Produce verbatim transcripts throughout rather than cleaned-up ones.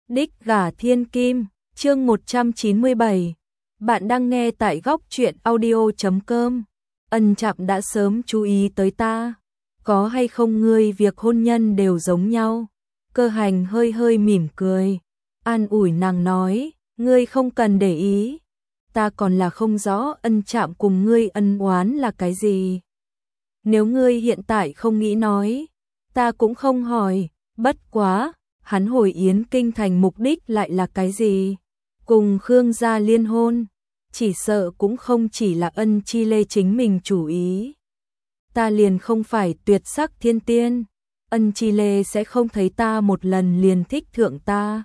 Đích gả thiên kim, chương một trăm chín mươi bảy. Bạn đang nghe tại góc truyện audio chấm com. Ân Trạm đã sớm chú ý tới ta. Có hay không ngươi việc hôn nhân đều giống nhau. Cơ Hành hơi hơi mỉm cười. An ủi nàng nói, ngươi không cần để ý. Ta còn là không rõ Ân Trạm cùng ngươi ân oán là cái gì. Nếu ngươi hiện tại không nghĩ nói, ta cũng không hỏi, bất quá. Hắn hồi Yến Kinh thành mục đích lại là cái gì? Cùng Khương gia liên hôn, chỉ sợ cũng không chỉ là Ân Chi Lê chính mình chủ ý. Ta liền không phải tuyệt sắc thiên tiên, Ân Chi Lê sẽ không thấy ta một lần liền thích thượng ta.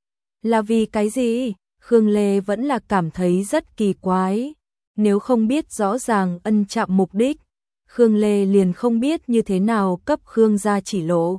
Là vì cái gì? Khương Lê vẫn là cảm thấy rất kỳ quái. Nếu không biết rõ ràng Ân Trạm mục đích, Khương Lê liền không biết như thế nào cấp Khương gia chỉ lộ.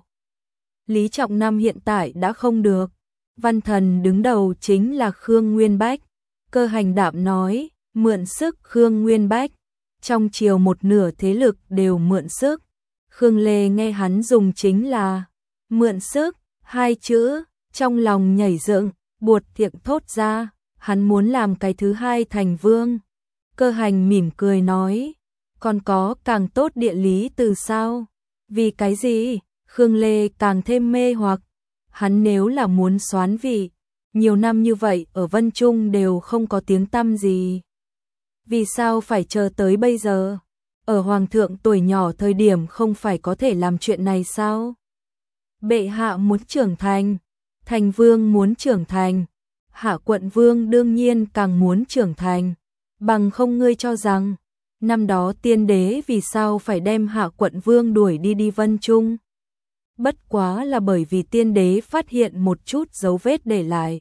Lý Trọng Nam hiện tại đã không được. Văn thần đứng đầu chính là Khương Nguyên Bách. Cơ Hành đạm nói, mượn sức Khương Nguyên Bách. Trong triều một nửa thế lực đều mượn sức. Khương Lê nghe hắn dùng chính là mượn sức, hai chữ, trong lòng nhảy dựng, buột miệng thốt ra, hắn muốn làm cái thứ hai thành vương. Cơ Hành mỉm cười nói, còn có càng tốt địa lý từ sao? Vì cái gì? Khương Lê càng thêm mê hoặc, hắn nếu là muốn soán vị, nhiều năm như vậy ở Vân Trung đều không có tiếng tăm gì. Vì sao phải chờ tới bây giờ? Ở Hoàng thượng tuổi nhỏ thời điểm không phải có thể làm chuyện này sao? Bệ hạ muốn trưởng thành, thành vương muốn trưởng thành, hạ quận vương đương nhiên càng muốn trưởng thành. Bằng không ngươi cho rằng, năm đó tiên đế vì sao phải đem hạ quận vương đuổi đi đi Vân Trung? Bất quá là bởi vì tiên đế phát hiện một chút dấu vết để lại,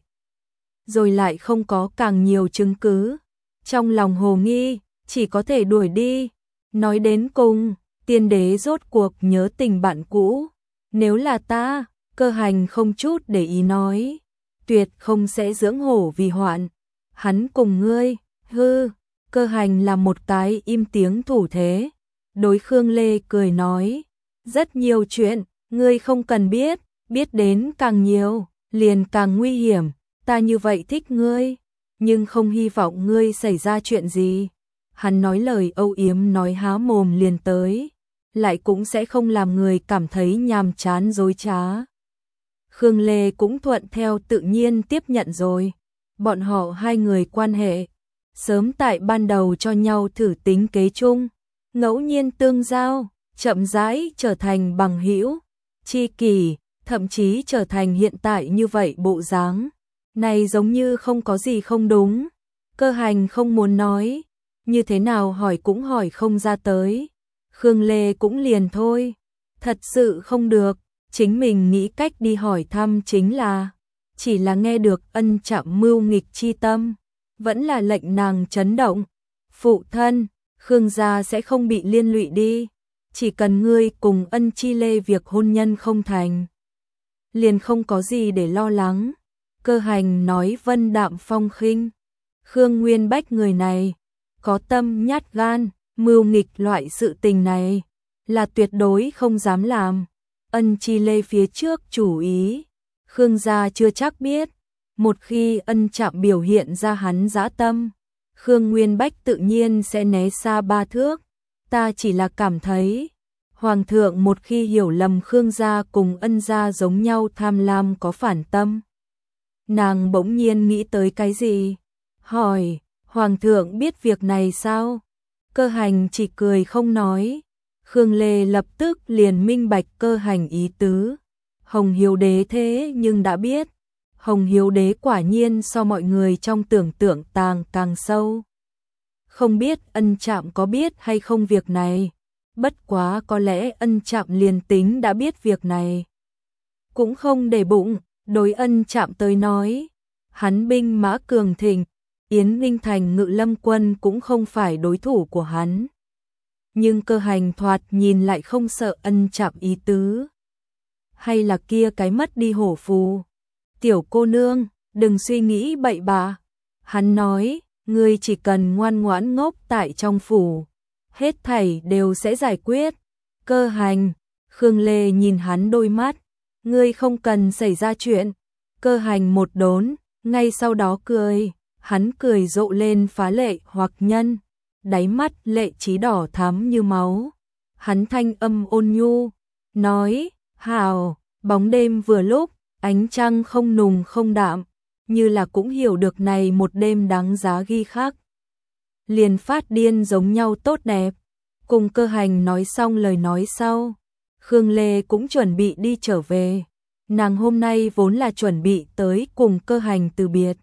rồi lại không có càng nhiều chứng cứ. Trong lòng hồ nghi, chỉ có thể đuổi đi. Nói đến cùng, tiên đế rốt cuộc nhớ tình bạn cũ. Nếu là ta, Cơ Hành không chút để ý nói, tuyệt không sẽ dưỡng hổ vì hoạn. Hắn cùng ngươi, hư, Cơ Hành là một cái im tiếng thủ thế. Đối Khương Lê cười nói, rất nhiều chuyện. Ngươi không cần biết, biết đến càng nhiều, liền càng nguy hiểm, ta như vậy thích ngươi, nhưng không hy vọng ngươi xảy ra chuyện gì. Hắn nói lời âu yếm nói há mồm liền tới, lại cũng sẽ không làm người cảm thấy nhàm chán dối trá. Khương Lê cũng thuận theo tự nhiên tiếp nhận rồi, bọn họ hai người quan hệ, sớm tại ban đầu cho nhau thử tính kế chung, ngẫu nhiên tương giao, chậm rãi trở thành bằng hữu. Chi kỷ, thậm chí trở thành hiện tại như vậy bộ dáng. Này giống như không có gì không đúng. Cơ Hành không muốn nói, như thế nào hỏi cũng hỏi không ra tới. Khương Lê cũng liền thôi. Thật sự không được, chính mình nghĩ cách đi hỏi thăm chính là, chỉ là nghe được Ân Trạm mưu nghịch chi tâm, vẫn là lệnh nàng chấn động. Phụ thân, Khương gia sẽ không bị liên lụy đi. Chỉ cần ngươi cùng Ân Chi Lê việc hôn nhân không thành, liền không có gì để lo lắng. Cơ Hành nói vân đạm phong khinh. Khương Nguyên Bách người này, có tâm nhát gan, mưu nghịch loại sự tình này, là tuyệt đối không dám làm. Ân Chi Lê phía trước chủ ý, Khương gia chưa chắc biết. Một khi Ân Trạm biểu hiện ra hắn dã tâm, Khương Nguyên Bách tự nhiên sẽ né xa ba thước. Ta chỉ là cảm thấy, Hoàng thượng một khi hiểu lầm Khương gia cùng Ân gia giống nhau tham lam có phản tâm. Nàng bỗng nhiên nghĩ tới cái gì? Hỏi, Hoàng thượng biết việc này sao? Cơ Hành chỉ cười không nói. Khương Lê lập tức liền minh bạch Cơ Hành ý tứ. Hồng Hiếu Đế thế nhưng đã biết. Hồng Hiếu Đế quả nhiên so mọi người trong tưởng tượng tàng càng sâu. Không biết Ân Trạm có biết hay không việc này, bất quá có lẽ Ân Trạm liền tính đã biết việc này, cũng không để bụng. Đối Ân Trạm tới nói, hắn binh mã cường thịnh, Yến Ninh thành ngự lâm quân cũng không phải đối thủ của hắn. Nhưng Cơ Hành thoạt nhìn lại không sợ Ân Trạm ý tứ. Hay là kia cái mất đi hổ phù? Tiểu cô nương, đừng suy nghĩ bậy bạ. Hắn nói, ngươi chỉ cần ngoan ngoãn ngốc tại trong phủ, hết thảy đều sẽ giải quyết. Cơ Hành, Khương Lê nhìn hắn đôi mắt, ngươi không cần xảy ra chuyện. Cơ Hành một đốn, ngay sau đó cười, hắn cười rộ lên phá lệ hoặc nhân, đáy mắt lệ trí đỏ thắm như máu. Hắn thanh âm ôn nhu, nói, hào, bóng đêm vừa lúc, ánh trăng không nùng không đạm, như là cũng hiểu được này một đêm đáng giá ghi khắc. Liền phát điên giống nhau tốt đẹp, cùng Cơ Hành nói xong lời nói sau. Khương Lê cũng chuẩn bị đi trở về, nàng hôm nay vốn là chuẩn bị tới cùng Cơ Hành từ biệt.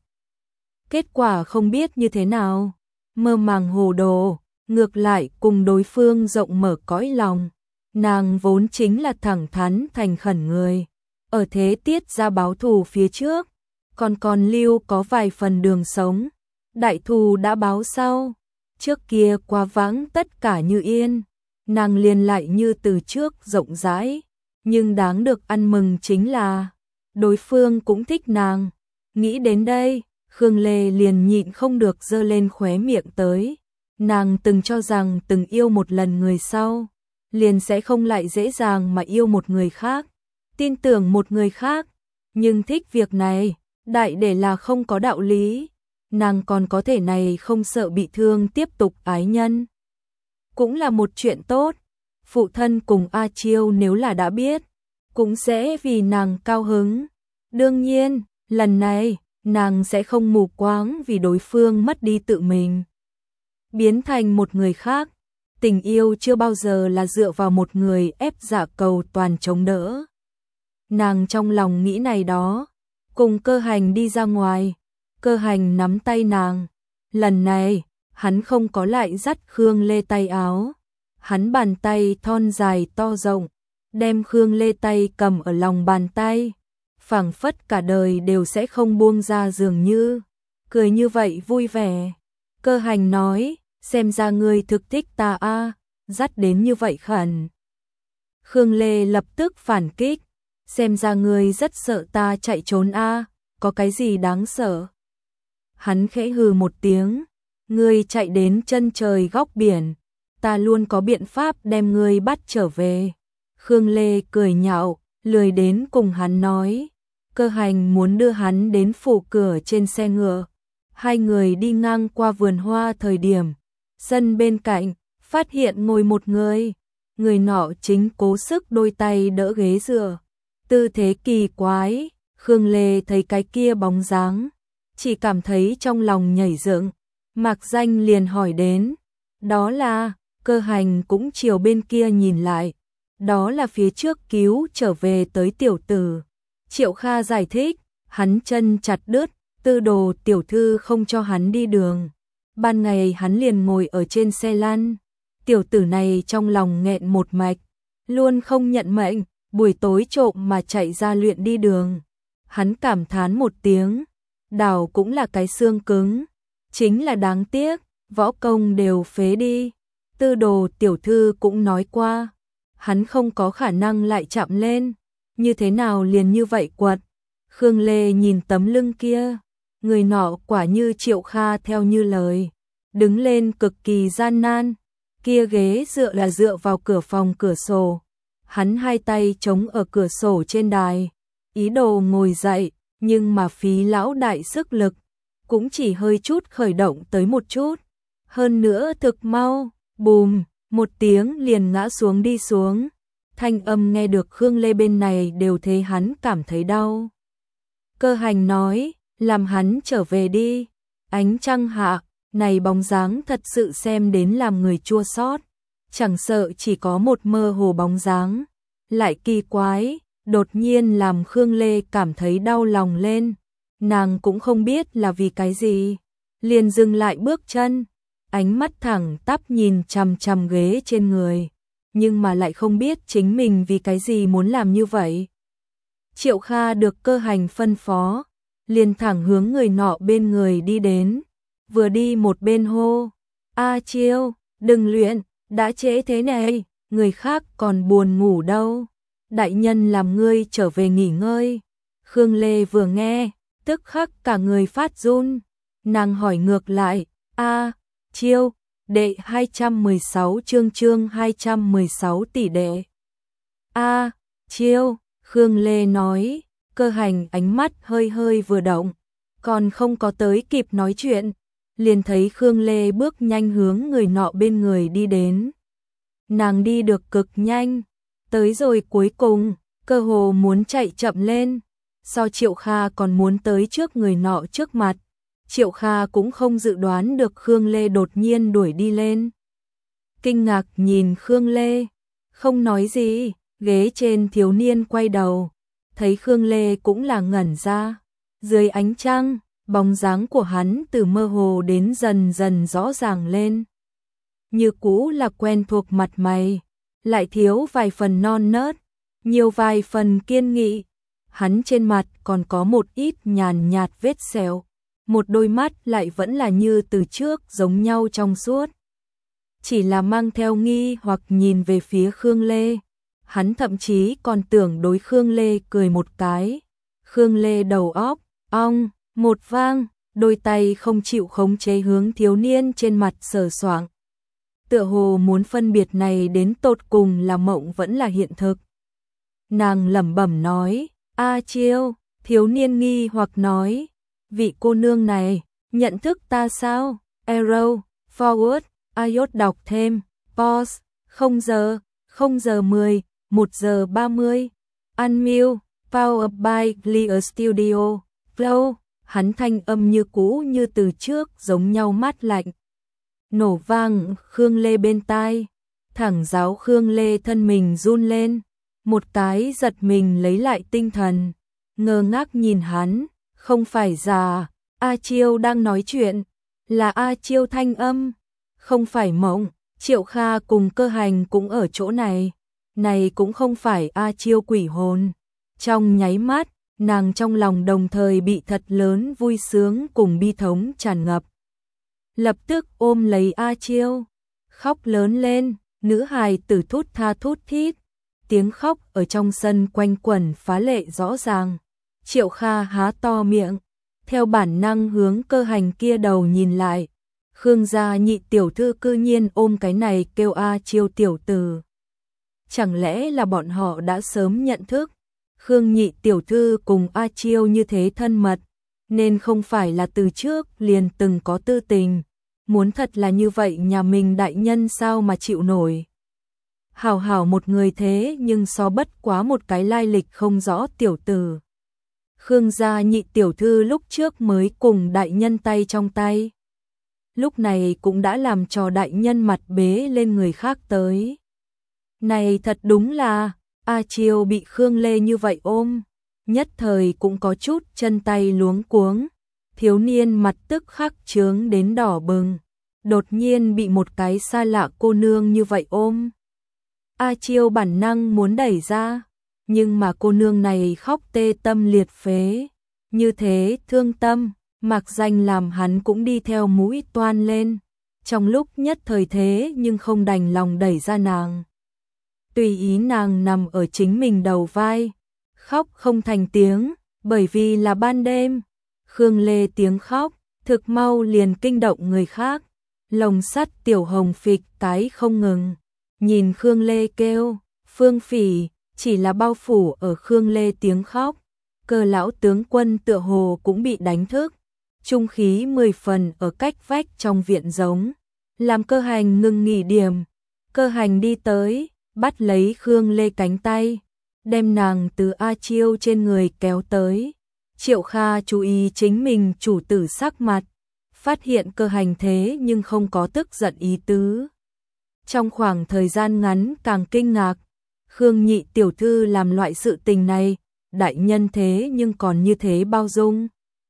Kết quả không biết như thế nào, mơ màng hồ đồ, ngược lại cùng đối phương rộng mở cõi lòng. Nàng vốn chính là thẳng thắn thành khẩn người, ở thế tiết ra báo thù phía trước, còn còn lưu có vài phần đường sống, đại thù đã báo sau, trước kia qua vãng tất cả như yên, nàng liền lại như từ trước rộng rãi, nhưng đáng được ăn mừng chính là, đối phương cũng thích nàng. Nghĩ đến đây, Khương Lê liền nhịn không được giơ lên khóe miệng tới, nàng từng cho rằng từng yêu một lần người sau, liền sẽ không lại dễ dàng mà yêu một người khác, tin tưởng một người khác, nhưng thích việc này, đại để là không có đạo lý, nàng còn có thể này không sợ bị thương tiếp tục ái nhân. Cũng là một chuyện tốt, phụ thân cùng A Chiêu nếu là đã biết, cũng sẽ vì nàng cao hứng. Đương nhiên, lần này, nàng sẽ không mù quáng vì đối phương mất đi tự mình, biến thành một người khác. Tình yêu chưa bao giờ là dựa vào một người ép dạ cầu toàn chống đỡ. Nàng trong lòng nghĩ này đó, cùng Cơ Hành đi ra ngoài, Cơ Hành nắm tay nàng. Lần này, hắn không có lại dắt Khương Lê tay áo, hắn bàn tay thon dài to rộng, đem Khương Lê tay cầm ở lòng bàn tay, phảng phất cả đời đều sẽ không buông ra dường như, cười như vậy vui vẻ. Cơ Hành nói, xem ra ngươi thực thích ta a, dắt đến như vậy khẩn. Khương Lê lập tức phản kích, xem ra ngươi rất sợ ta chạy trốn a, có cái gì đáng sợ? Hắn khẽ hừ một tiếng, ngươi chạy đến chân trời góc biển, ta luôn có biện pháp đem ngươi bắt trở về. Khương Lê cười nhạo, lười đến cùng hắn nói. Cơ Hành muốn đưa hắn đến phủ cửa trên xe ngựa. Hai người đi ngang qua vườn hoa thời điểm, sân bên cạnh, phát hiện ngồi một người. Người nọ chính cố sức đôi tay đỡ ghế dựa. Tư thế kỳ quái, Khương Lê thấy cái kia bóng dáng, chỉ cảm thấy trong lòng nhảy dựng. Mạc Danh liền hỏi đến, đó là, Cơ Hành cũng chiều bên kia nhìn lại, đó là phía trước cứu trở về tới tiểu tử. Triệu Kha giải thích, hắn chân chặt đứt, Tư Đồ tiểu thư không cho hắn đi đường. Ban ngày hắn liền ngồi ở trên xe lăn, tiểu tử này trong lòng nghẹn một mạch, luôn không nhận mệnh, buổi tối trộm mà chạy ra luyện đi đường. Hắn cảm thán một tiếng, đào cũng là cái xương cứng, chính là đáng tiếc, võ công đều phế đi. Tư Đồ tiểu thư cũng nói qua, hắn không có khả năng lại chạm lên, như thế nào liền như vậy quật. Khương Lê nhìn tấm lưng kia, người nọ quả như Triệu Kha theo như lời, đứng lên cực kỳ gian nan, kia ghế dựa là dựa vào cửa phòng cửa sổ. Hắn hai tay chống ở cửa sổ trên đài, ý đồ ngồi dậy, nhưng mà phí lão đại sức lực, cũng chỉ hơi chút khởi động tới một chút. Hơn nữa thực mau, bùm, một tiếng liền ngã xuống đi xuống. Thanh âm nghe được Khương Lê bên này đều thấy hắn cảm thấy đau. Cơ Hành nói, làm hắn trở về đi. Ánh trăng hạ, này bóng dáng thật sự xem đến làm người chua xót. Chẳng sợ chỉ có một mơ hồ bóng dáng, lại kỳ quái, đột nhiên làm Khương Lê cảm thấy đau lòng lên. Nàng cũng không biết là vì cái gì, liền dừng lại bước chân, ánh mắt thẳng tắp nhìn chằm chằm ghế trên người, nhưng mà lại không biết chính mình vì cái gì muốn làm như vậy. Triệu Kha được Cơ Hành phân phó, liền thẳng hướng người nọ bên người đi đến, vừa đi một bên hô, A Chiêu, đừng luyện, đã trễ thế này, người khác còn buồn ngủ đâu, đại nhân làm ngươi trở về nghỉ ngơi. Khương Lê vừa nghe, tức khắc cả người phát run, nàng hỏi ngược lại, A Chiêu, đệ hai trăm mười sáu chương chương hai trăm mười sáu tỷ đệ. A Chiêu, Khương Lê nói, Cơ Hành ánh mắt hơi hơi vừa động, còn không có tới kịp nói chuyện, liền thấy Khương Lê bước nhanh hướng người nọ bên người đi đến. Nàng đi được cực nhanh, tới rồi cuối cùng, cơ hồ muốn chạy chậm lên, so Triệu Kha còn muốn tới trước người nọ trước mặt. Triệu Kha cũng không dự đoán được Khương Lê đột nhiên đuổi đi lên. Kinh ngạc nhìn Khương Lê, không nói gì, ghế trên thiếu niên quay đầu, thấy Khương Lê cũng là ngẩn ra. Dưới ánh trăng, bóng dáng của hắn từ mơ hồ đến dần dần rõ ràng lên. Như cũ là quen thuộc mặt mày, lại thiếu vài phần non nớt, nhiều vài phần kiên nghị. Hắn trên mặt còn có một ít nhàn nhạt vết sẹo, một đôi mắt lại vẫn là như từ trước giống nhau trong suốt. Chỉ là mang theo nghi hoặc nhìn về phía Khương Lê, hắn thậm chí còn tưởng đối Khương Lê cười một cái. Khương Lê đầu óc, ong, một vang, đôi tay không chịu khống chế hướng thiếu niên trên mặt sờ soạng. Tựa hồ muốn phân biệt này đến tột cùng là mộng vẫn là hiện thực. Nàng lẩm bẩm nói, A Chiêu, thiếu niên nghi hoặc nói, vị cô nương này, nhận thức ta sao? Arrow, forward, iốt đọc thêm, pause, không giờ, không giờ mười, một giờ ba mươi, unmute, power by Clear Studio, flow, hắn thanh âm như cũ như từ trước giống nhau mát lạnh. Nổ vang Khương Lê bên tai, thẳng giáo Khương Lê thân mình run lên, một cái giật mình lấy lại tinh thần, ngơ ngác nhìn hắn, không phải già, A Chiêu đang nói chuyện, là A Chiêu thanh âm, không phải mộng. Triệu Kha cùng Cơ Hành cũng ở chỗ này, này cũng không phải A Chiêu quỷ hồn. Trong nháy mắt, nàng trong lòng đồng thời bị thật lớn vui sướng cùng bi thống tràn ngập. Lập tức ôm lấy A Chiêu, khóc lớn lên, nữ hài tử thút tha thút thít, tiếng khóc ở trong sân quanh quẩn phá lệ rõ ràng. Triệu Kha há to miệng, theo bản năng hướng Cơ Hành kia đầu nhìn lại. Khương gia nhị tiểu thư cư nhiên ôm cái này kêu A Chiêu tiểu tử. Chẳng lẽ là bọn họ đã sớm nhận thức? Khương nhị tiểu thư cùng A Chiêu như thế thân mật, nên không phải là từ trước liền từng có tư tình. Muốn thật là như vậy nhà mình đại nhân sao mà chịu nổi. Hảo hảo một người thế nhưng so bất quá một cái lai lịch không rõ tiểu tử. Khương gia nhị tiểu thư lúc trước mới cùng đại nhân tay trong tay, lúc này cũng đã làm cho đại nhân mặt bế lên người khác tới. Này thật đúng là, A Chiêu bị Khương Lê như vậy ôm, nhất thời cũng có chút chân tay luống cuống, thiếu niên mặt tức khắc chướng đến đỏ bừng, đột nhiên bị một cái xa lạ cô nương như vậy ôm. A Chiêu bản năng muốn đẩy ra, nhưng mà cô nương này khóc tê tâm liệt phế, như thế thương tâm, mặc danh làm hắn cũng đi theo mũi toan lên, trong lúc nhất thời thế nhưng không đành lòng đẩy ra nàng. Tùy ý nàng nằm ở chính mình đầu vai, khóc không thành tiếng, bởi vì là ban đêm. Khương Lê tiếng khóc, thực mau liền kinh động người khác, lồng sắt tiểu hồng phịch cái không ngừng. Nhìn Khương Lê kêu, Phương Phỉ, chỉ là bao phủ ở Khương Lê tiếng khóc. Cơ lão tướng quân tựa hồ cũng bị đánh thức, trung khí mười phần ở cách vách trong viện giống, làm Cơ Hành ngừng nghỉ điểm. Cơ Hành đi tới, bắt lấy Khương Lê cánh tay, đem nàng từ A Chiêu trên người kéo tới. Triệu Kha chú ý chính mình chủ tử sắc mặt, phát hiện Cơ Hành thế nhưng không có tức giận ý tứ. Trong khoảng thời gian ngắn càng kinh ngạc, Khương nhị tiểu thư làm loại sự tình này, đại nhân thế nhưng còn như thế bao dung.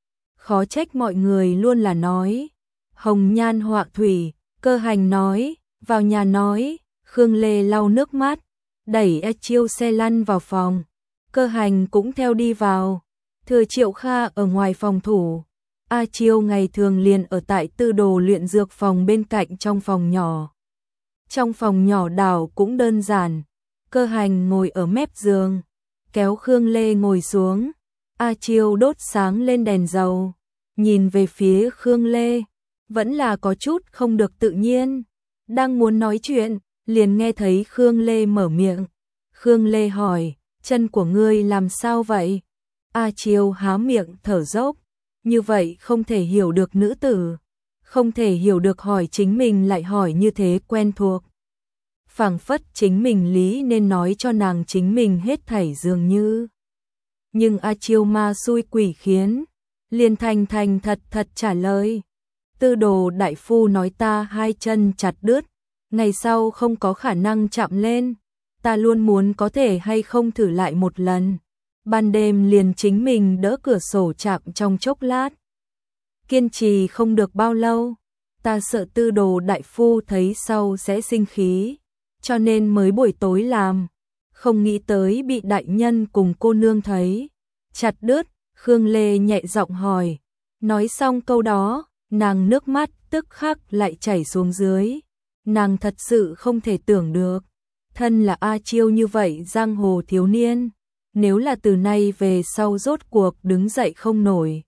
Khó trách mọi người luôn là nói, hồng nhan họa thủy. Cơ Hành nói, vào nhà nói. Khương Lê lau nước mắt, đẩy A Chiêu xe lăn vào phòng. Cơ Hành cũng theo đi vào. Thừa Triệu Kha ở ngoài phòng thủ. A Chiêu ngày thường liền ở tại tư đồ luyện dược phòng bên cạnh trong phòng nhỏ. Trong phòng nhỏ đảo cũng đơn giản. Cơ Hành ngồi ở mép giường, kéo Khương Lê ngồi xuống. A Chiêu đốt sáng lên đèn dầu, nhìn về phía Khương Lê, vẫn là có chút không được tự nhiên. Đang muốn nói chuyện, liền nghe thấy Khương Lê mở miệng. Khương Lê hỏi, chân của ngươi làm sao vậy? A Chiêu há miệng thở dốc, như vậy không thể hiểu được nữ tử, không thể hiểu được hỏi chính mình lại hỏi như thế quen thuộc. Phảng phất chính mình lý nên nói cho nàng chính mình hết thảy dường như. Nhưng A Chiêu ma xui quỷ khiến, liền thành thành thật thật trả lời. Tư đồ đại phu nói ta hai chân chặt đứt, ngày sau không có khả năng chạm lên, ta luôn muốn có thể hay không thử lại một lần. Ban đêm liền chính mình đỡ cửa sổ chạm trong chốc lát. Kiên trì không được bao lâu, ta sợ tư đồ đại phu thấy sau sẽ sinh khí, cho nên mới buổi tối làm, không nghĩ tới bị đại nhân cùng cô nương thấy. Chặt đứt, Khương Lê nhẹ giọng hỏi, nói xong câu đó, nàng nước mắt tức khắc lại chảy xuống dưới. Nàng thật sự không thể tưởng được, thân là A Chiêu như vậy giang hồ thiếu niên, nếu là từ nay về sau rốt cuộc đứng dậy không nổi,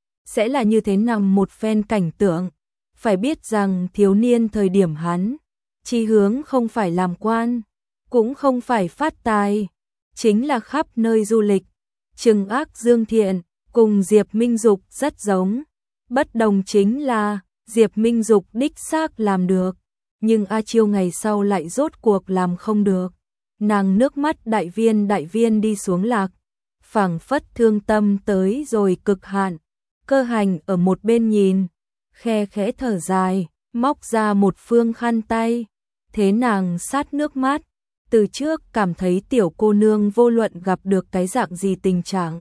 sẽ là như thế nào một phen cảnh tượng. Phải biết rằng thiếu niên thời điểm hắn, chí hướng không phải làm quan, cũng không phải phát tài, chính là khắp nơi du lịch. Trừng Ác Dương Thiện cùng Diệp Minh Dục rất giống, bất đồng chính là Diệp Minh Dục đích xác làm được, nhưng A Chiêu ngày sau lại rốt cuộc làm không được. Nàng nước mắt đại viên đại viên đi xuống lạc, phảng phất thương tâm tới rồi cực hạn. Cơ Hành ở một bên nhìn, khe khẽ thở dài, móc ra một phương khăn tay, thế nàng sát nước mắt. Từ trước cảm thấy tiểu cô nương vô luận gặp được cái dạng gì tình trạng,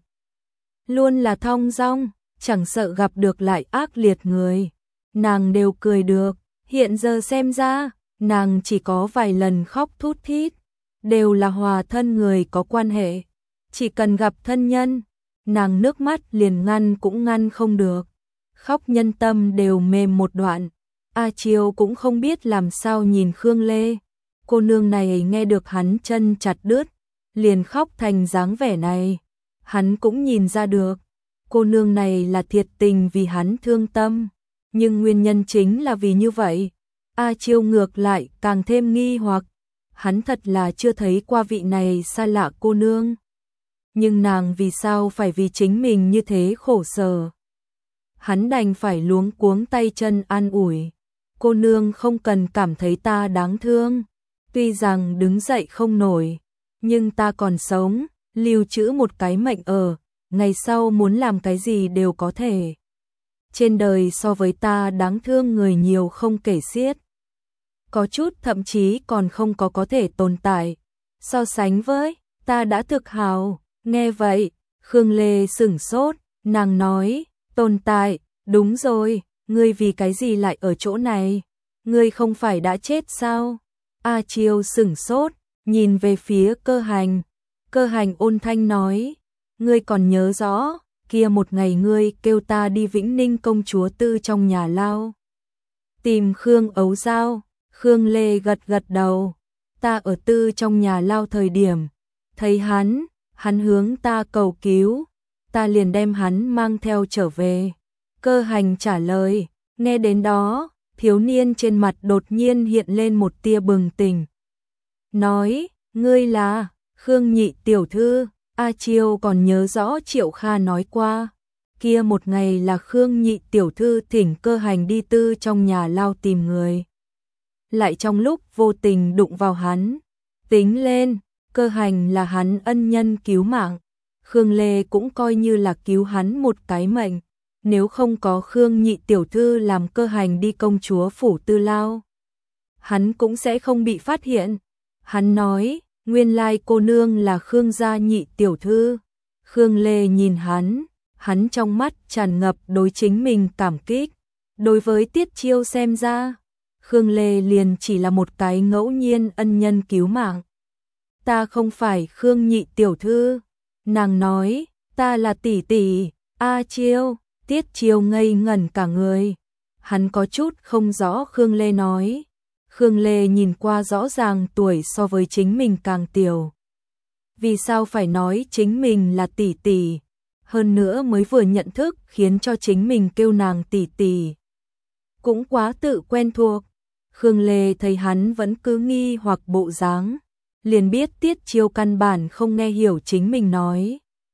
luôn là thong dong, chẳng sợ gặp được lại ác liệt người, nàng đều cười được. Hiện giờ xem ra, nàng chỉ có vài lần khóc thút thít, đều là hòa thân người có quan hệ. Chỉ cần gặp thân nhân, nàng nước mắt liền ngăn cũng ngăn không được, khóc nhân tâm đều mềm một đoạn. A Chiêu cũng không biết làm sao nhìn Khương Lê. Cô nương này nghe được hắn chân chặt đứt, liền khóc thành dáng vẻ này. Hắn cũng nhìn ra được, cô nương này là thiệt tình vì hắn thương tâm. Nhưng nguyên nhân chính là vì như vậy, A Chiêu ngược lại càng thêm nghi hoặc. Hắn thật là chưa thấy qua vị này xa lạ cô nương. Nhưng nàng vì sao phải vì chính mình như thế khổ sở? Hắn đành phải luống cuống tay chân an ủi. Cô nương không cần cảm thấy ta đáng thương. Tuy rằng đứng dậy không nổi, nhưng ta còn sống, lưu trữ một cái mệnh ở, ngày sau muốn làm cái gì đều có thể. Trên đời so với ta đáng thương người nhiều không kể xiết. Có chút thậm chí còn không có có thể tồn tại. So sánh với, ta đã thực hào. Nghe vậy, Khương Lê sửng sốt, nàng nói, tồn tại, đúng rồi, ngươi vì cái gì lại ở chỗ này? Ngươi không phải đã chết sao? A Chiêu sửng sốt, nhìn về phía Cơ Hành. Cơ Hành ôn thanh nói, ngươi còn nhớ rõ, kia một ngày ngươi kêu ta đi Vĩnh Ninh công chúa tư trong nhà lao. Tìm Khương Ấu Giao. Khương Lê gật gật đầu, ta ở tư trong nhà lao thời điểm, thấy hắn, hắn hướng ta cầu cứu, ta liền đem hắn mang theo trở về. Cơ Hành trả lời, nghe đến đó, thiếu niên trên mặt đột nhiên hiện lên một tia bừng tỉnh. Nói, ngươi là Khương nhị tiểu thư. A Chiêu còn nhớ rõ Triệu Kha nói qua, kia một ngày là Khương nhị tiểu thư thỉnh Cơ Hành đi tư trong nhà lao tìm người. Lại trong lúc vô tình đụng vào hắn, tính lên, Cơ Hành là hắn ân nhân cứu mạng, Khương Lê cũng coi như là cứu hắn một cái mệnh. Nếu không có Khương nhị tiểu thư làm Cơ Hành đi công chúa phủ tư lao, hắn cũng sẽ không bị phát hiện. Hắn nói, nguyên lai cô nương là Khương gia nhị tiểu thư. Khương Lê nhìn hắn, hắn trong mắt tràn ngập đối chính mình cảm kích. Đối với Tiết Chiêu xem ra, Khương Lê liền chỉ là một cái ngẫu nhiên ân nhân cứu mạng. Ta không phải Khương nhị tiểu thư. Nàng nói, ta là tỷ tỷ. A Chiêu. Tiết Chiêu ngây ngẩn cả người. Hắn có chút không rõ Khương Lê nói. Khương Lê nhìn qua rõ ràng tuổi so với chính mình càng tiểu. Vì sao phải nói chính mình là tỷ tỷ? Hơn nữa mới vừa nhận thức khiến cho chính mình kêu nàng tỷ tỷ. Cũng quá tự quen thuộc. Khương Lê thấy hắn vẫn cứ nghi hoặc bộ dáng, liền biết Tiết Chiêu căn bản không nghe hiểu chính mình nói.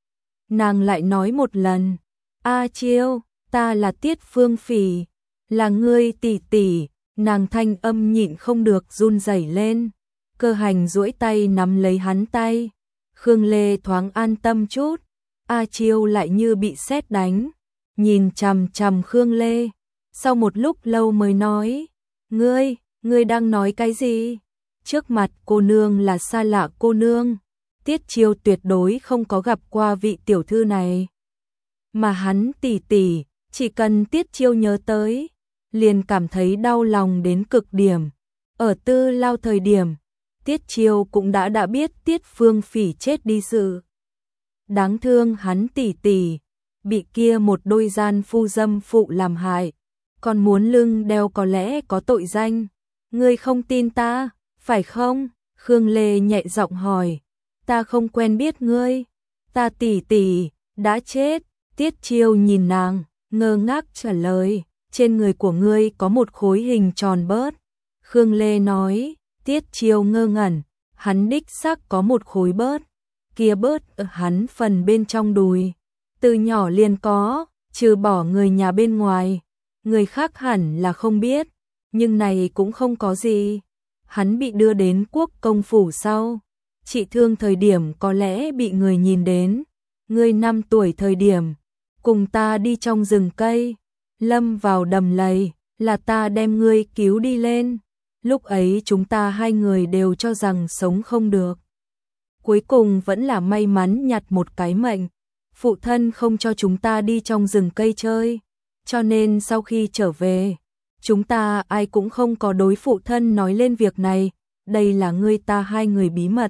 nàng lại nói một lần, A Chiêu, ta là Tiết Phương Phỉ, là ngươi tỷ tỷ, nàng thanh âm nhịn không được run rẩy lên, Cơ Hành duỗi tay nắm lấy hắn tay, Khương Lê thoáng an tâm chút, A Chiêu lại như bị sét đánh, nhìn chằm chằm Khương Lê, sau một lúc lâu mới nói, ngươi, ngươi đang nói cái gì? Trước mặt cô nương là xa lạ cô nương, Tiết Chiêu tuyệt đối không có gặp qua vị tiểu thư này. Mà hắn tỷ tỷ, chỉ cần Tiết Chiêu nhớ tới, liền cảm thấy đau lòng đến cực điểm. Ở Tư Lao thời điểm, Tiết Chiêu cũng đã đã biết Tiết Phương Phỉ chết đi sự. Đáng thương hắn tỷ tỷ, bị kia một đôi gian phu dâm phụ làm hại, còn muốn lưng đeo có lẽ có tội danh. Ngươi không tin ta, phải không? Khương Lê nhẹ giọng hỏi. Ta không quen biết ngươi, ta tỷ tỷ đã chết. Tiết Chiêu nhìn nàng, ngơ ngác trả lời, trên người của ngươi có một khối hình tròn bớt. Khương Lê nói, Tiết Chiêu ngơ ngẩn, hắn đích xác có một khối bớt, kia bớt ở hắn phần bên trong đùi, từ nhỏ liền có, trừ bỏ người nhà bên ngoài, người khác hẳn là không biết, nhưng này cũng không có gì. Hắn bị đưa đến quốc công phủ sau, trị thương thời điểm có lẽ bị người nhìn đến, ngươi năm tuổi thời điểm, cùng ta đi trong rừng cây, lâm vào đầm lầy, là ta đem ngươi cứu đi lên. Lúc ấy chúng ta hai người đều cho rằng sống không được. Cuối cùng vẫn là may mắn nhặt một cái mệnh. Phụ thân không cho chúng ta đi trong rừng cây chơi, cho nên sau khi trở về, chúng ta ai cũng không có đối phụ thân nói lên việc này, đây là ngươi ta hai người bí mật.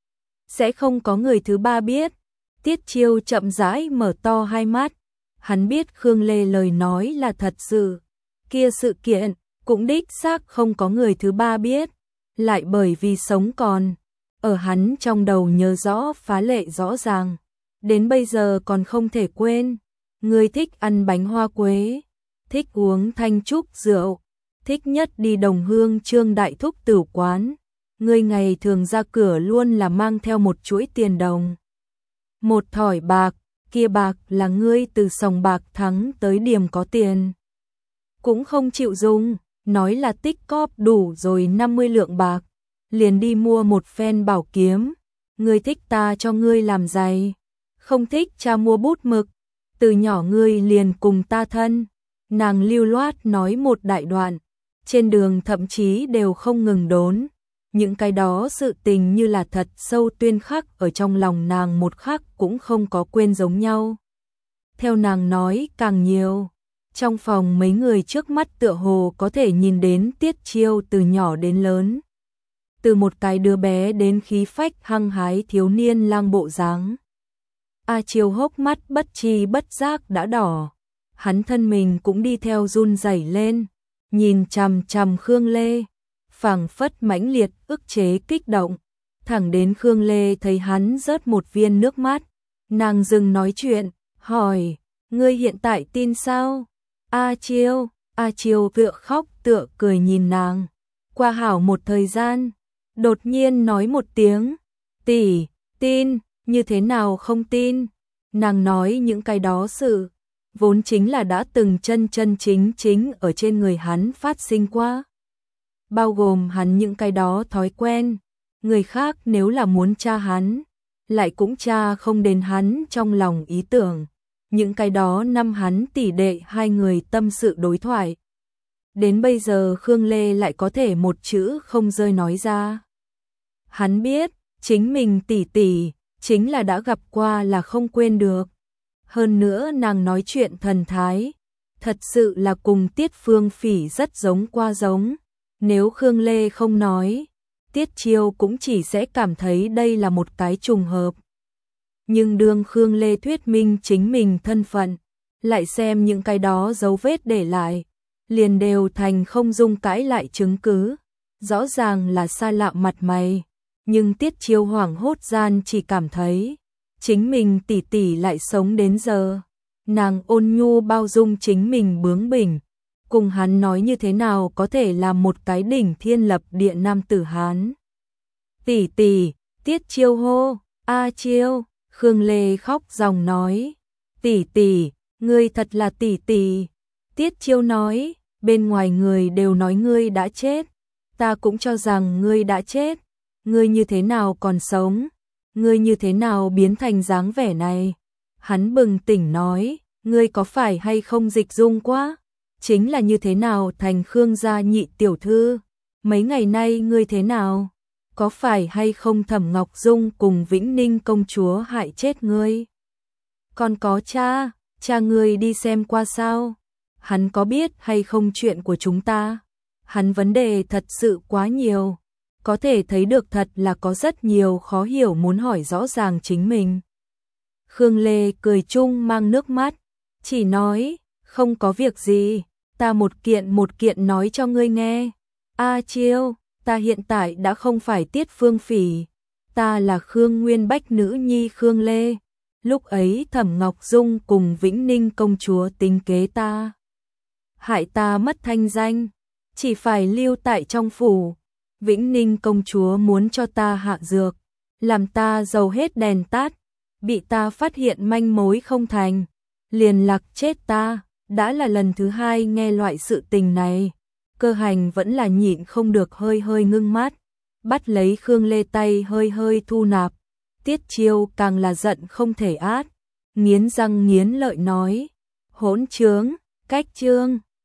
Sẽ không có người thứ ba biết. Tiết Chiêu chậm rãi mở to hai mắt, hắn biết Khương Lê lời nói là thật sự, kia sự kiện cũng đích xác không có người thứ ba biết, lại bởi vì sống còn, ở hắn trong đầu nhớ rõ phá lệ rõ ràng, đến bây giờ còn không thể quên. Ngươi thích ăn bánh hoa quế, thích uống thanh trúc rượu, thích nhất đi Đồng Hương Trương Đại Thúc tử quán, ngươi ngày thường ra cửa luôn là mang theo một chuỗi tiền đồng, một thỏi bạc, kia bạc là ngươi từ sòng bạc thắng tới điểm có tiền, cũng không chịu dùng, nói là tích cóp đủ rồi năm mươi lượng bạc, liền đi mua một phen bảo kiếm. Ngươi thích ta cho ngươi làm giày, không thích cha mua bút mực, từ nhỏ ngươi liền cùng ta thân. Nàng lưu loát nói một đại đoạn, trên đường thậm chí đều không ngừng đốn, những cái đó sự tình như là thật sâu tuyên khắc ở trong lòng nàng một khắc cũng không có quên giống nhau. Theo nàng nói càng nhiều, trong phòng mấy người trước mắt tựa hồ có thể nhìn đến Tiết Chiêu từ nhỏ đến lớn, từ một cái đứa bé đến khí phách hăng hái thiếu niên lang bộ dáng. A Chiêu hốc mắt bất tri bất giác đã đỏ, hắn thân mình cũng đi theo run rẩy lên, nhìn chằm chằm Khương Lê, phảng phất mãnh liệt ức chế kích động, thẳng đến Khương Lê thấy hắn rớt một viên nước mắt, nàng dừng nói chuyện, hỏi, ngươi hiện tại tin sao? A Chiêu, A Chiêu tựa khóc tựa cười nhìn nàng, qua hảo một thời gian, đột nhiên nói một tiếng, tỷ, tin, như thế nào không tin? Nàng nói những cái đó sự, vốn chính là đã từng chân chân chính chính ở trên người hắn phát sinh qua. Bao gồm hắn những cái đó thói quen, người khác nếu là muốn tra hắn, lại cũng tra không đến hắn trong lòng ý tưởng. Những cái đó năm hắn tỷ đệ hai người tâm sự đối thoại. Đến bây giờ Khương Lê lại có thể một chữ không rơi nói ra. Hắn biết, chính mình tỷ tỷ, chính là đã gặp qua là không quên được. Hơn nữa nàng nói chuyện thần thái, thật sự là cùng Tiết Phương Phỉ rất giống qua giống. Nếu Khương Lê không nói, Tiết Chiêu cũng chỉ sẽ cảm thấy đây là một cái trùng hợp. Nhưng đương Khương Lê thuyết minh chính mình thân phận, lại xem những cái đó dấu vết để lại, liền đều thành không dung cãi lại chứng cứ. Rõ ràng là xa lạ mặt mày, nhưng Tiết Chiêu hoảng hốt gian chỉ cảm thấy chính mình tỷ tỷ lại sống đến giờ. Nàng ôn nhu bao dung chính mình bướng bỉnh, cùng hắn nói như thế nào có thể làm một cái đỉnh thiên lập địa nam tử Hán. Tỷ tỷ, Tiết Chiêu hô, A Chiêu, Khương Lê khóc ròng nói, tỷ tỷ, ngươi thật là tỷ tỷ. Tiết Chiêu nói, bên ngoài người đều nói ngươi đã chết, ta cũng cho rằng ngươi đã chết, ngươi như thế nào còn sống, ngươi như thế nào biến thành dáng vẻ này. Hắn bừng tỉnh nói, ngươi có phải hay không dịch dung quá, chính là như thế nào thành Khương gia nhị tiểu thư, mấy ngày nay ngươi thế nào, có phải hay không Thẩm Ngọc Dung cùng Vĩnh Ninh công chúa hại chết ngươi. Còn có cha, cha ngươi đi xem qua sao, hắn có biết hay không chuyện của chúng ta, hắn vấn đề thật sự quá nhiều, có thể thấy được thật là có rất nhiều khó hiểu muốn hỏi rõ ràng chính mình. Khương Lê cười chung mang nước mắt, chỉ nói, không có việc gì, ta một kiện một kiện nói cho ngươi nghe. A Chiêu, ta hiện tại đã không phải Tiết Phương Phỉ, ta là Khương Nguyên Bách nữ nhi Khương Lê. Lúc ấy Thẩm Ngọc Dung cùng Vĩnh Ninh công chúa tính kế ta, hại ta mất thanh danh, chỉ phải lưu tại trong phủ. Vĩnh Ninh công chúa muốn cho ta hạ dược, làm ta dầu hết đèn tắt, bị ta phát hiện manh mối không thành, liền lạc chết ta. Đã là lần thứ hai nghe loại sự tình này, Cơ Hành vẫn là nhịn không được hơi hơi ngưng mắt, bắt lấy Khương Lê tay hơi hơi thu nạp. Tiết Chiêu càng là giận không thể át, nghiến răng nghiến lợi nói, hỗn trướng, cách trương.